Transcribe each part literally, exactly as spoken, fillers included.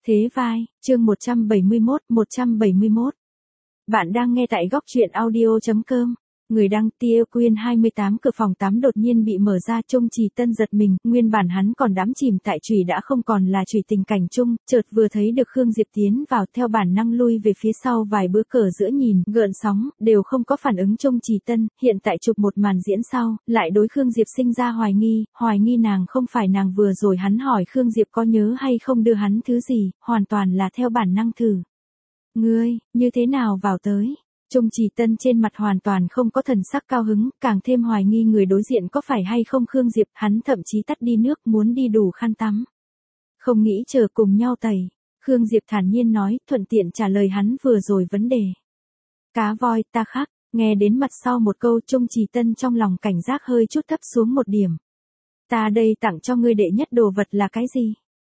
Thế vai, chương một trăm bảy mươi mốt, một trăm bảy mươi mốt. Bạn đang nghe tại góc truyện audio.com. Người đăng Tia Quyên hai mươi tám. Cửa phòng tắm đột nhiên bị mở ra, Trung Trì Tân giật mình, nguyên bản hắn còn đắm chìm tại chùy đã không còn là chùy tình cảnh chung, chợt vừa thấy được Khương Diệp tiến vào, theo bản năng lui về phía sau vài bước, cờ giữa nhìn, gợn sóng, đều không có phản ứng. Trung Trì Tân, hiện tại chụp một màn diễn sau, lại đối Khương Diệp sinh ra hoài nghi, hoài nghi nàng không phải nàng vừa rồi hắn hỏi Khương Diệp có nhớ hay không đưa hắn thứ gì, hoàn toàn là theo bản năng thử. Ngươi, như thế nào vào tới? Trung Trì Tân trên mặt hoàn toàn không có thần sắc cao hứng, càng thêm hoài nghi người đối diện có phải hay không Khương Diệp, hắn thậm chí tắt đi nước muốn đi đủ khăn tắm. Không nghĩ chờ cùng nhau tẩy, Khương Diệp thản nhiên nói, thuận tiện trả lời hắn vừa rồi vấn đề. Cá voi ta khác, nghe đến mặt sau một câu, Trung Trì Tân trong lòng cảnh giác hơi chút thấp xuống một điểm. Ta đây tặng cho ngươi đệ nhất đồ vật là cái gì?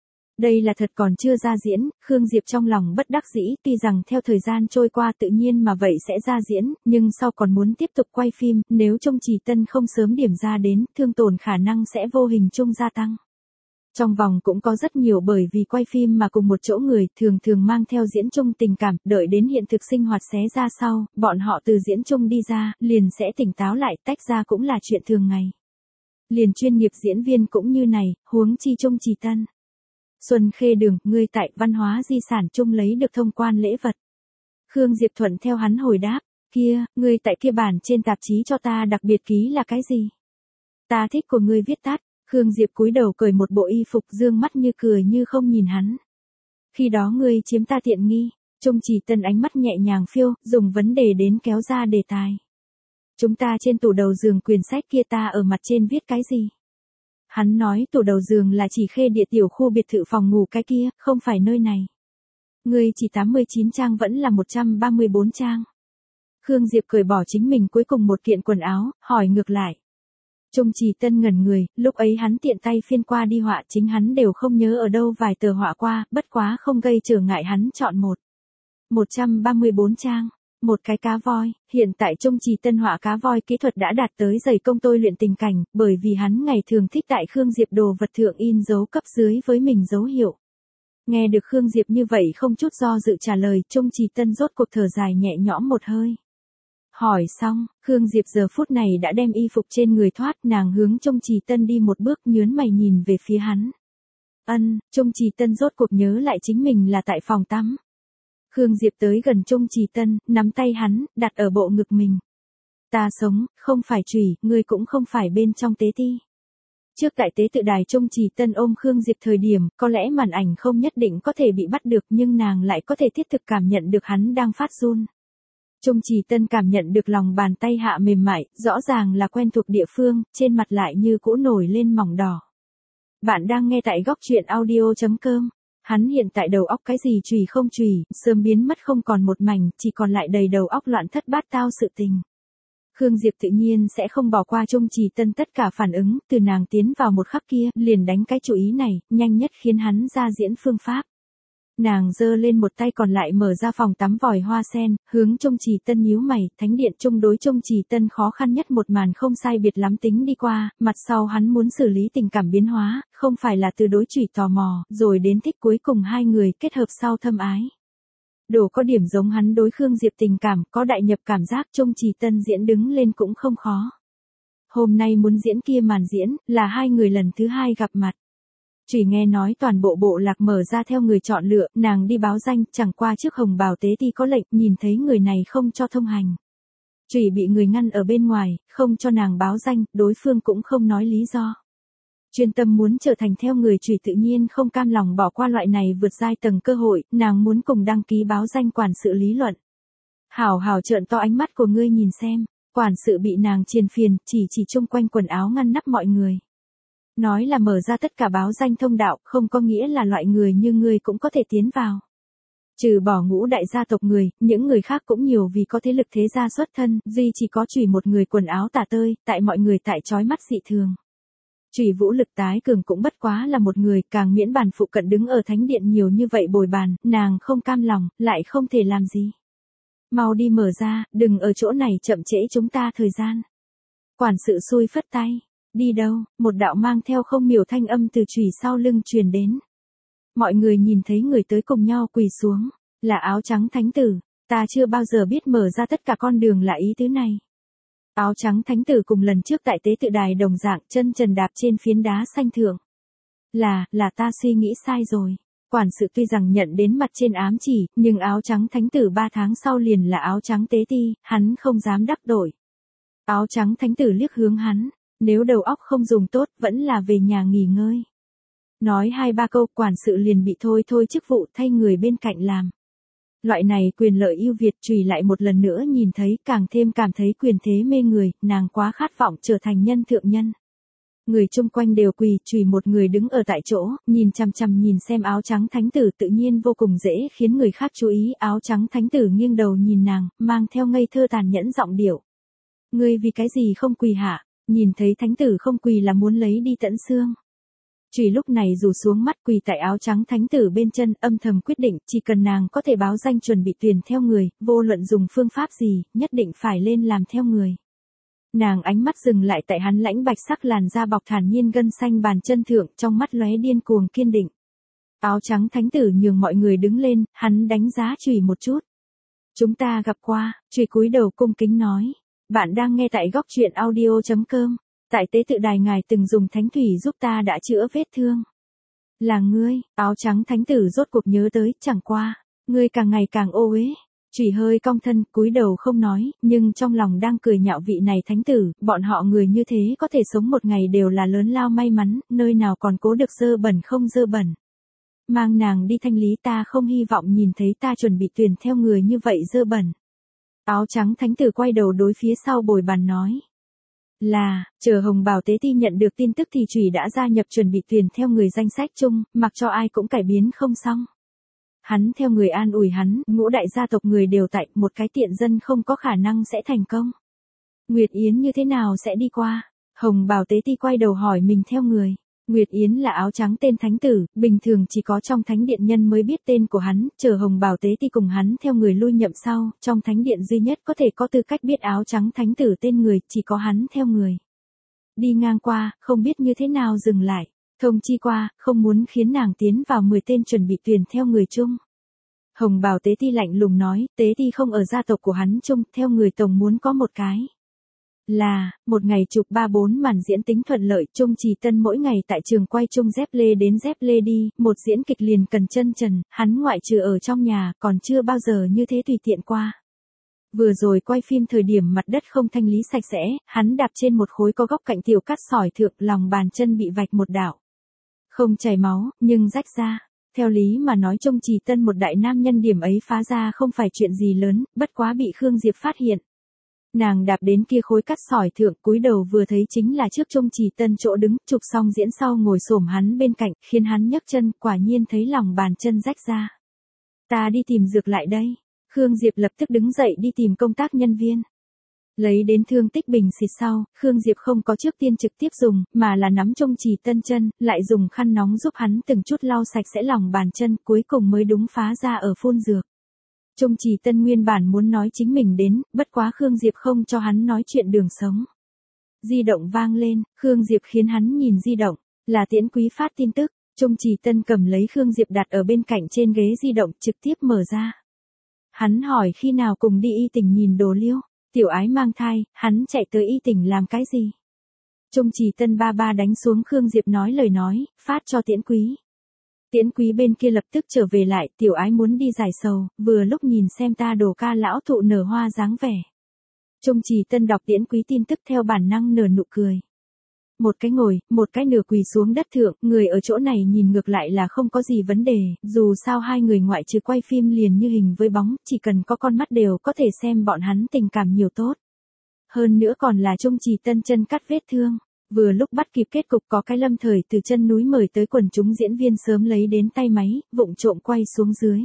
Đây là thật còn chưa ra diễn, Khương Diệp trong lòng bất đắc dĩ, tuy rằng theo thời gian trôi qua tự nhiên mà vậy sẽ ra diễn, nhưng sau còn muốn tiếp tục quay phim, nếu Trung Trì Tân không sớm điểm ra đến, thương tổn khả năng sẽ vô hình chung gia tăng. Trong vòng cũng có rất nhiều bởi vì quay phim mà cùng một chỗ người, thường thường mang theo diễn chung tình cảm, đợi đến hiện thực sinh hoạt xé ra sau, bọn họ từ diễn chung đi ra, liền sẽ tỉnh táo lại, tách ra cũng là chuyện thường ngày. Liền chuyên nghiệp diễn viên cũng như này, huống chi Trung Trì Tân. Xuân Khê Đường, ngươi tại văn hóa di sản chung lấy được thông quan lễ vật. Khương Diệp thuận theo hắn hồi đáp, kia, ngươi tại kia bản trên tạp chí cho ta đặc biệt ký là cái gì? Ta thích của ngươi viết tắt. Khương Diệp cúi đầu cởi một bộ y phục, dương mắt như cười như không nhìn hắn. Khi đó ngươi chiếm ta tiện nghi. Trung Trì Tân ánh mắt nhẹ nhàng phiêu, dùng vấn đề đến kéo ra đề tài. Chúng ta trên tủ đầu giường quyển sách kia ta ở mặt trên viết cái gì? Hắn nói tủ đầu giường là chỉ Khê Địa tiểu khu biệt thự phòng ngủ cái kia, không phải nơi này. Ngươi chỉ tám mươi chín trang vẫn là một trăm ba mươi bốn trang. Khương Diệp cởi bỏ chính mình cuối cùng một kiện quần áo, hỏi ngược lại. Trung Trì Tân ngẩn người, lúc ấy hắn tiện tay phiên qua đi họa, chính hắn đều không nhớ ở đâu vài tờ họa qua, bất quá không gây trở ngại hắn chọn một. một trăm ba mươi bốn trang. Một cái cá voi, hiện tại Trung Trì Tân họa cá voi kỹ thuật đã đạt tới dày công tôi luyện tình cảnh, bởi vì hắn ngày thường thích tại Khương Diệp đồ vật thượng in dấu cấp dưới với mình dấu hiệu. Nghe được Khương Diệp như vậy không chút do dự trả lời, Trung Trì Tân rốt cuộc thở dài nhẹ nhõm một hơi. Hỏi xong, Khương Diệp giờ phút này đã đem y phục trên người thoát, nàng hướng Trung Trì Tân đi một bước, nhớn mày nhìn về phía hắn. Ân, Trung Trì Tân rốt cuộc nhớ lại chính mình là tại phòng tắm. Khương Diệp tới gần Trung Trì Tân, nắm tay hắn, đặt ở bộ ngực mình. Ta sống, không phải chùy, ngươi cũng không phải bên trong tế ti. Trước tại tế tự đài Trung Trì Tân ôm Khương Diệp thời điểm, có lẽ màn ảnh không nhất định có thể bị bắt được, nhưng nàng lại có thể thiết thực cảm nhận được hắn đang phát run. Trung Trì Tân cảm nhận được lòng bàn tay hạ mềm mại, rõ ràng là quen thuộc địa phương, trên mặt lại như cũ nổi lên mỏng đỏ. Bạn đang nghe tại góc truyện audio.com. Hắn hiện tại đầu óc cái gì chùy không chùy, sớm biến mất không còn một mảnh, chỉ còn lại đầy đầu óc loạn thất bát tao sự tình. Khương Diệp tự nhiên sẽ không bỏ qua Trung Trì Tân tất cả phản ứng, từ nàng tiến vào một khắc kia, liền đánh cái chủ ý này, nhanh nhất khiến hắn ra diễn phương pháp. Nàng giơ lên một tay còn lại mở ra phòng tắm vòi hoa sen, hướng Trung Trì Tân nhíu mày, thánh điện chung đối Trung Trì Tân khó khăn nhất một màn không sai biệt lắm tính đi qua, mặt sau hắn muốn xử lý tình cảm biến hóa, không phải là từ đối chủy tò mò, rồi đến thích cuối cùng hai người kết hợp sau thâm ái. Đồ có điểm giống hắn đối Khương Diệp tình cảm, có đại nhập cảm giác, Trung Trì Tân diễn đứng lên cũng không khó. Hôm nay muốn diễn kia màn diễn, là hai người lần thứ hai gặp mặt. Chỉ nghe nói toàn bộ bộ lạc mở ra theo người chọn lựa, nàng đi báo danh, chẳng qua trước hồng bào tế ti có lệnh, nhìn thấy người này không cho thông hành. Chỉ bị người ngăn ở bên ngoài, không cho nàng báo danh, đối phương cũng không nói lý do. Chuyên tâm muốn trở thành theo người Chủy tự nhiên không cam lòng bỏ qua loại này vượt giai tầng cơ hội, nàng muốn cùng đăng ký báo danh quản sự lý luận. Hảo hảo trợn to ánh mắt của ngươi nhìn xem, quản sự bị nàng triền phiền, chỉ chỉ chung quanh quần áo ngăn nắp mọi người. Nói là mở ra tất cả báo danh thông đạo, không có nghĩa là loại người như ngươi cũng có thể tiến vào. Trừ bỏ ngũ đại gia tộc người, những người khác cũng nhiều vì có thế lực thế gia xuất thân, duy chỉ có Chủy một người quần áo tả tơi, tại mọi người tại chói mắt dị thường. Chủy vũ lực tái cường cũng bất quá là một người, càng miễn bàn phụ cận đứng ở thánh điện nhiều như vậy bồi bàn, nàng không cam lòng, lại không thể làm gì. Mau đi mở ra, đừng ở chỗ này chậm trễ chúng ta thời gian. Quản sự xui phất tay. Đi đâu, một đạo mang theo không miểu thanh âm từ chùy sau lưng truyền đến. Mọi người nhìn thấy người tới cùng nhau quỳ xuống. Là áo trắng thánh tử. Ta chưa bao giờ biết mở ra tất cả con đường là ý tứ này. Áo trắng thánh tử cùng lần trước tại tế tự đài đồng dạng, chân trần đạp trên phiến đá xanh thượng. Là, là ta suy nghĩ sai rồi. Quản sự tuy rằng nhận đến mặt trên ám chỉ, nhưng áo trắng thánh tử ba tháng sau liền là áo trắng tế ti, hắn không dám đắc tội. Áo trắng thánh tử liếc hướng hắn, nếu đầu óc không dùng tốt, vẫn là về nhà nghỉ ngơi. Nói hai ba câu, quản sự liền bị thôi thôi chức vụ thay người bên cạnh làm. Loại này quyền lợi ưu việt chùy lại một lần nữa nhìn thấy, càng thêm cảm thấy quyền thế mê người, nàng quá khát vọng trở thành nhân thượng nhân. Người chung quanh đều quỳ, chùy một người đứng ở tại chỗ, nhìn chằm chằm nhìn xem áo trắng thánh tử, tự nhiên vô cùng dễ khiến người khác chú ý. Áo trắng thánh tử nghiêng đầu nhìn nàng, mang theo ngây thơ tàn nhẫn giọng điệu. Ngươi vì cái gì không quỳ hả? Nhìn thấy thánh tử không quỳ là muốn lấy đi tận xương. Chùy lúc này rủ xuống mắt, quỳ tại áo trắng thánh tử bên chân, âm thầm quyết định, chỉ cần nàng có thể báo danh chuẩn bị tuyển theo người, vô luận dùng phương pháp gì, nhất định phải lên làm theo người. Nàng ánh mắt dừng lại tại hắn lãnh bạch sắc làn da bọc thản nhiên gân xanh bàn chân thượng, trong mắt lóe điên cuồng kiên định. Áo trắng thánh tử nhường mọi người đứng lên, hắn đánh giá chùy một chút. Chúng ta gặp qua, chùy cúi đầu cung kính nói. Bạn đang nghe tại góc truyện audio chấm com. Tại tế tự đài ngài từng dùng thánh thủy giúp ta đã chữa vết thương. Là ngươi, áo trắng thánh tử rốt cuộc nhớ tới, chẳng qua. Ngươi càng ngày càng ô uế. Chùy hơi cong thân, cúi đầu không nói, nhưng trong lòng đang cười nhạo vị này thánh tử, bọn họ người như thế có thể sống một ngày đều là lớn lao may mắn, nơi nào còn cố được dơ bẩn không dơ bẩn. Mang nàng đi thanh lý, ta không hy vọng nhìn thấy ta chuẩn bị tuyển theo người như vậy dơ bẩn. Áo trắng thánh tử quay đầu đối phía sau bồi bàn nói. Là, chờ hồng bào tế ti nhận được tin tức thì chùy đã gia nhập chuẩn bị tuyển theo người danh sách chung, mặc cho ai cũng cải biến không xong. Hắn theo người an ủi hắn, ngũ đại gia tộc người đều tại, một cái tiện dân không có khả năng sẽ thành công. Nguyệt Yến như thế nào sẽ đi qua? Hồng bào tế ti quay đầu hỏi mình theo người. Nguyệt Yến là áo trắng tên thánh tử, bình thường chỉ có trong thánh điện nhân mới biết tên của hắn, chờ hồng bào tế ti cùng hắn theo người lui nhậm sau, trong thánh điện duy nhất có thể có tư cách biết áo trắng thánh tử tên người, chỉ có hắn theo người. Đi ngang qua, không biết như thế nào dừng lại, thông chi qua, không muốn khiến nàng tiến vào mười tên chuẩn bị tuyển theo người chung. Hồng bào tế ti lạnh lùng nói, tế ti không ở gia tộc của hắn chung, theo người tổng muốn có một cái. Là, một ngày chụp ba bốn màn diễn tính thuận lợi, Trung Trì Tân mỗi ngày tại trường quay chung dép lê đến dép lê đi, một diễn kịch liền cần chân trần, hắn ngoại trừ ở trong nhà, còn chưa bao giờ như thế tùy tiện qua. Vừa rồi quay phim thời điểm mặt đất không thanh lý sạch sẽ, hắn đạp trên một khối có góc cạnh tiểu cắt sỏi thượng, lòng bàn chân bị vạch một đạo. Không chảy máu, nhưng rách ra. Theo lý mà nói Trung Trì Tân một đại nam nhân điểm ấy phá ra không phải chuyện gì lớn, bất quá bị Khương Diệp phát hiện. Nàng đạp đến kia khối cắt sỏi thượng, cúi đầu vừa thấy chính là trước Trung Trì Tân chỗ đứng, chụp xong diễn sau ngồi xổm hắn bên cạnh, khiến hắn nhấc chân, quả nhiên thấy lòng bàn chân rách ra. Ta đi tìm dược lại đây. Khương Diệp lập tức đứng dậy đi tìm công tác nhân viên. Lấy đến thương tích bình xịt sau, Khương Diệp không có trước tiên trực tiếp dùng, mà là nắm Trung Trì Tân chân, lại dùng khăn nóng giúp hắn từng chút lau sạch sẽ lòng bàn chân, cuối cùng mới đúng phá ra ở phun dược. Trung Trì Tân nguyên bản muốn nói chính mình đến, bất quá Khương Diệp không cho hắn nói chuyện đường sống. Di động vang lên, Khương Diệp khiến hắn nhìn di động, là Tiễn Quý phát tin tức, Trung Trì Tân cầm lấy Khương Diệp đặt ở bên cạnh trên ghế di động trực tiếp mở ra. Hắn hỏi khi nào cùng đi y tỉnh nhìn đồ liêu, tiểu ái mang thai, hắn chạy tới y tỉnh làm cái gì? Trung Trì Tân ba ba đánh xuống Khương Diệp nói lời nói, phát cho Tiễn Quý. Tiễn Quý bên kia lập tức trở về lại, tiểu ái muốn đi giải sầu, vừa lúc nhìn xem ta đồ ca lão thụ nở hoa dáng vẻ. Trung Trì Tân đọc Tiễn Quý tin tức theo bản năng nở nụ cười. Một cái ngồi, một cái nửa quỳ xuống đất thượng, người ở chỗ này nhìn ngược lại là không có gì vấn đề, dù sao hai người ngoại trừ quay phim liền như hình với bóng, chỉ cần có con mắt đều có thể xem bọn hắn tình cảm nhiều tốt. Hơn nữa còn là Trung Trì Tân chân cắt vết thương. Vừa lúc bắt kịp kết cục có cái Lâm Thời từ chân núi mời tới quần chúng diễn viên sớm lấy đến tay máy, vụng trộm quay xuống dưới.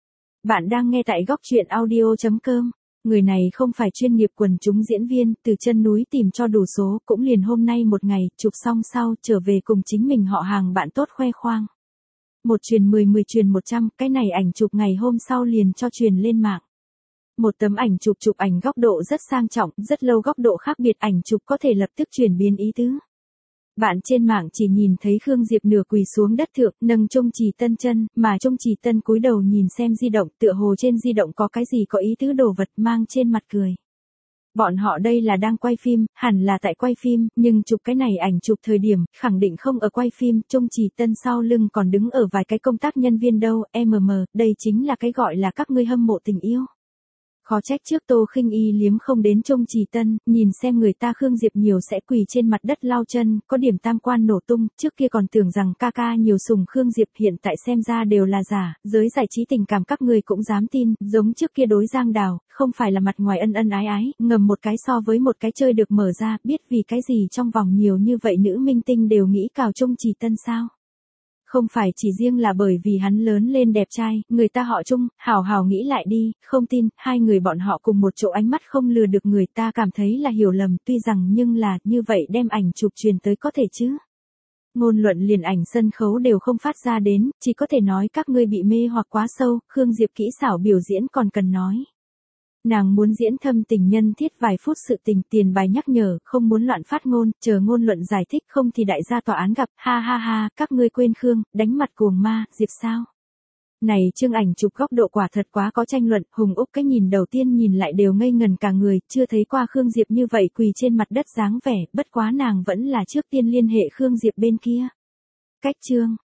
Bạn đang nghe tại góc truyện audio chấm com. Người này không phải chuyên nghiệp quần chúng diễn viên, từ chân núi tìm cho đủ số, cũng liền hôm nay một ngày, chụp xong sau, trở về cùng chính mình họ hàng bạn tốt khoe khoang. Một truyền mười, mười truyền một trăm, cái này ảnh chụp ngày hôm sau liền cho truyền lên mạng. Một tấm ảnh chụp chụp ảnh góc độ rất sang trọng, rất lâu góc độ khác biệt ảnh chụp có thể lập tức chuyển biến ý tứ. Bạn trên mạng chỉ nhìn thấy Khương Diệp nửa quỳ xuống đất thượng, nâng Trung Trì Tân chân, mà Trung Trì Tân cúi đầu nhìn xem di động, tựa hồ trên di động có cái gì có ý tứ đồ vật mang trên mặt cười. Bọn họ đây là đang quay phim, hẳn là tại quay phim, nhưng chụp cái này ảnh chụp thời điểm, khẳng định không ở quay phim, Trung Trì Tân sau lưng còn đứng ở vài cái công tác nhân viên đâu, em em, đây chính là cái gọi là các ngươi hâm mộ tình yêu. Khó trách trước Tô Khinh Y liếm không đến Trung Trì Tân, nhìn xem người ta Khương Diệp nhiều sẽ quỳ trên mặt đất lau chân, có điểm tam quan nổ tung, trước kia còn tưởng rằng ca ca nhiều sùng Khương Diệp hiện tại xem ra đều là giả, giới giải trí tình cảm các người cũng dám tin, giống trước kia đối Giang Đào, không phải là mặt ngoài ân ân ái ái, ngầm một cái so với một cái chơi được mở ra, biết vì cái gì trong vòng nhiều như vậy nữ minh tinh đều nghĩ cào Trung Trì Tân sao? Không phải chỉ riêng là bởi vì hắn lớn lên đẹp trai, người ta họ Trung, hào hào nghĩ lại đi, không tin, hai người bọn họ cùng một chỗ ánh mắt không lừa được người ta cảm thấy là hiểu lầm, tuy rằng nhưng là, như vậy đem ảnh chụp truyền tới có thể chứ. Ngôn luận liền ảnh sân khấu đều không phát ra đến, chỉ có thể nói các ngươi bị mê hoặc quá sâu, Khương Diệp kỹ xảo biểu diễn còn cần nói. Nàng muốn diễn thâm tình nhân thiết vài phút sự tình tiền bài nhắc nhở, không muốn loạn phát ngôn, chờ ngôn luận giải thích không thì đại gia tòa án gặp, ha ha ha, các ngươi quên Khương, đánh mặt cuồng ma, Diệp sao? Này chương ảnh chụp góc độ quả thật quá có tranh luận, Hùng Úc cái nhìn đầu tiên nhìn lại đều ngây ngần cả người, chưa thấy qua Khương Diệp như vậy quỳ trên mặt đất dáng vẻ, bất quá nàng vẫn là trước tiên liên hệ Khương Diệp bên kia. Cách chương